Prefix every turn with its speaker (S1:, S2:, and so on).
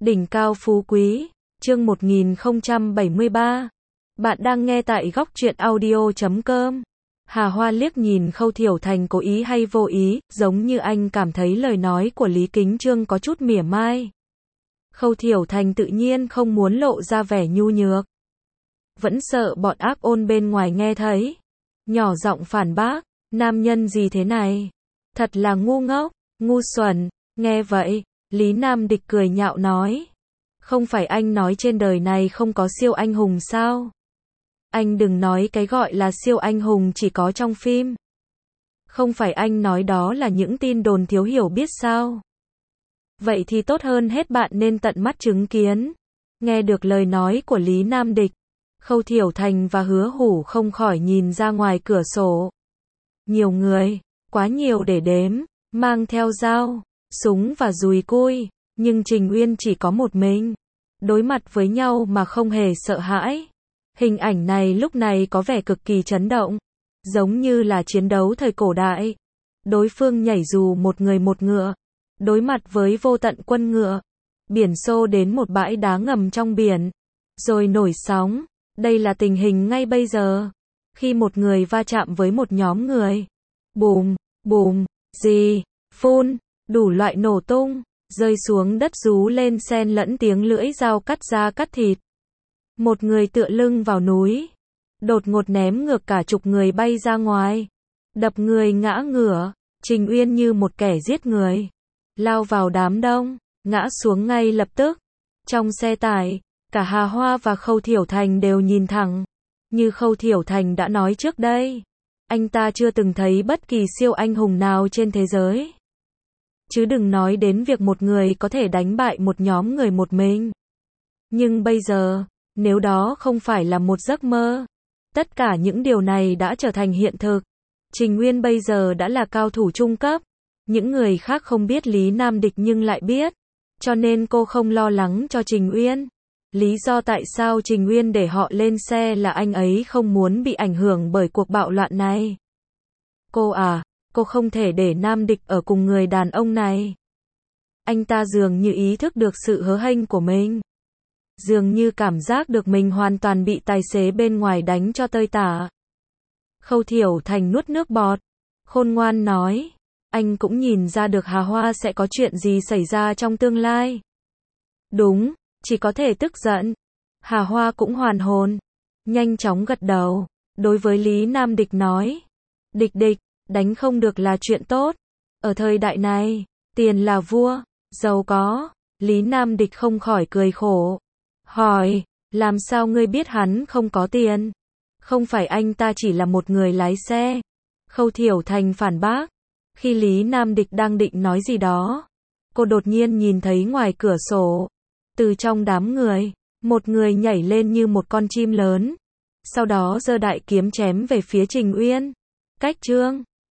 S1: Đỉnh cao phú quý, chương 1073. Bạn đang nghe tại góc truyện audio.com. Hà Hoa liếc nhìn Khâu Thiểu Thành cố ý hay vô ý, giống như anh cảm thấy lời nói của Lý Kính Trương có chút mỉa mai. Khâu Thiểu Thành tự nhiên không muốn lộ ra vẻ nhu nhược. Vẫn sợ bọn ác ôn bên ngoài nghe thấy. Nhỏ giọng phản bác, nam nhân gì thế này? Thật là ngu ngốc, ngu xuẩn. Nghe vậy, Lý Nam Địch cười nhạo nói. Không phải anh nói trên đời này không có siêu anh hùng sao? Anh đừng nói cái gọi là siêu anh hùng chỉ có trong phim. Không phải anh nói đó là những tin đồn thiếu hiểu biết sao? Vậy thì tốt hơn hết bạn nên tận mắt chứng kiến. Nghe được lời nói của Lý Nam Địch, Khâu Thiểu Thành và Hứa Hủ không khỏi nhìn ra ngoài cửa sổ. Nhiều người, quá nhiều để đếm, mang theo dao, súng và dùi cui, nhưng Trình Uyên chỉ có một mình. Đối mặt với nhau mà không hề sợ hãi. Hình ảnh này lúc này có vẻ cực kỳ chấn động, giống như là chiến đấu thời cổ đại. Đối phương nhảy dù một người một ngựa, đối mặt với vô tận quân ngựa. Biển xô đến một bãi đá ngầm trong biển, rồi nổi sóng. Đây là tình hình ngay bây giờ, khi một người va chạm với một nhóm người. Bùm, bùm, gì, phun, đủ loại nổ tung, rơi xuống đất rú lên xen lẫn tiếng lưỡi dao cắt da cắt thịt. Một người tựa lưng vào núi, đột ngột ném ngược cả chục người bay ra ngoài, đập người ngã ngửa. Trình Uyên như một kẻ giết người, lao vào đám đông, ngã xuống ngay lập tức. Trong xe tải, cả Hà Hoa và Khâu Thiểu Thành đều nhìn thẳng. Như Khâu Thiểu Thành đã nói trước đây, anh ta chưa từng thấy bất kỳ siêu anh hùng nào trên thế giới. Chứ đừng nói đến việc một người có thể đánh bại một nhóm người một mình. Nhưng bây giờ, nếu đó không phải là một giấc mơ, tất cả những điều này đã trở thành hiện thực. Trình Uyên bây giờ đã là cao thủ trung cấp. Những người khác không biết Lý Nam Địch nhưng lại biết. Cho nên cô không lo lắng cho Trình Uyên. Lý do tại sao Trình Uyên để họ lên xe là anh ấy không muốn bị ảnh hưởng bởi cuộc bạo loạn này. Cô không thể để Nam Địch ở cùng người đàn ông này. Anh ta dường như ý thức được sự hớ hênh của mình. Dường như cảm giác được mình hoàn toàn bị tài xế bên ngoài đánh cho tơi tả. Khâu Thiểu Thành nuốt nước bọt, khôn ngoan nói, anh cũng nhìn ra được Hà Hoa sẽ có chuyện gì xảy ra trong tương lai. Đúng, chỉ có thể tức giận. Hà Hoa cũng hoàn hồn, nhanh chóng gật đầu, đối với Lý Nam Địch nói, Địch, đánh không được là chuyện tốt. Ở thời đại này, tiền là vua, giàu có. Lý Nam Địch không khỏi cười khổ, hỏi, làm sao ngươi biết hắn không có tiền? Không phải anh ta chỉ là một người lái xe. Khâu Thiểu Thành phản bác. Khi Lý Nam Địch đang định nói gì đó, cô đột nhiên nhìn thấy ngoài cửa sổ, từ trong đám người, một người nhảy lên như một con chim lớn, sau đó giơ đại kiếm chém về phía Trình Uyên. Cách Trương